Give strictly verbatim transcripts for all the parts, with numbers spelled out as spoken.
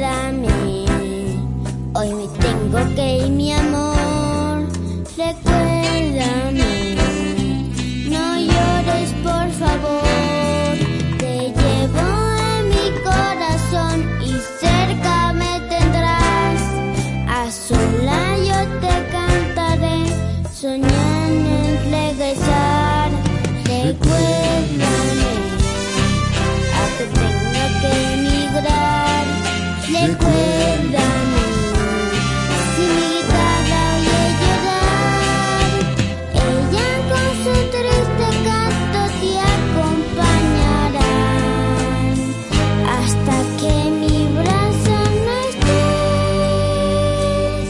recuérdame. Hoy me tengo que ir, mi amor. Recuérdame. No llores, por favor. Te llevo en mi corazón y cerca me tendrás. A sola yo te cantaré, soñando en regresar. Recuérdame, aunque tenga que emigrar. Recuérdame, si mi guitarra oye llorar, ella con su triste canto te acompañarán hasta que mi brazo no estés.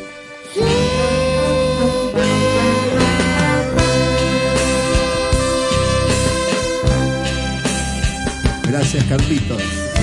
Gracias, Carlitos.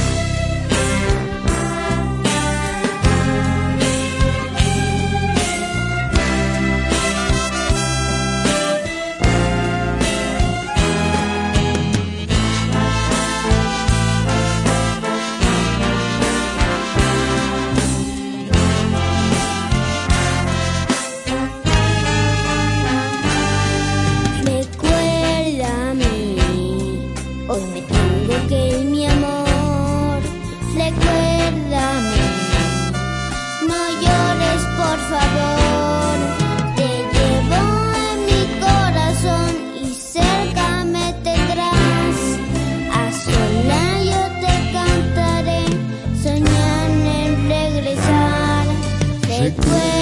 Recuérdame, hoy me tengo que ir, mi amor. Recuérdame, no llores, por favor. Te llevo en mi corazón y cerca me tendrás. A sola yo te cantaré, soñando en regresar. Recuérdame.